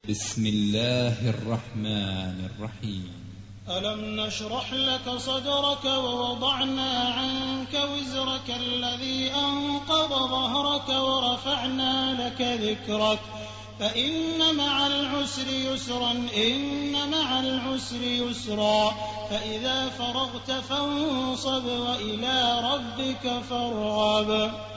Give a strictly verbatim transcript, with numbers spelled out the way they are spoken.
بسم الله الرحمن الرحيم. ألم نشرح لك صدرك ووضعنا عنك وزرك الذي أنقض ظهرك ورفعنا لك ذكرك فإن مع العسر يسرا إن مع العسر يسرا فإذا فرغت فانصب وإلى ربك فارغب.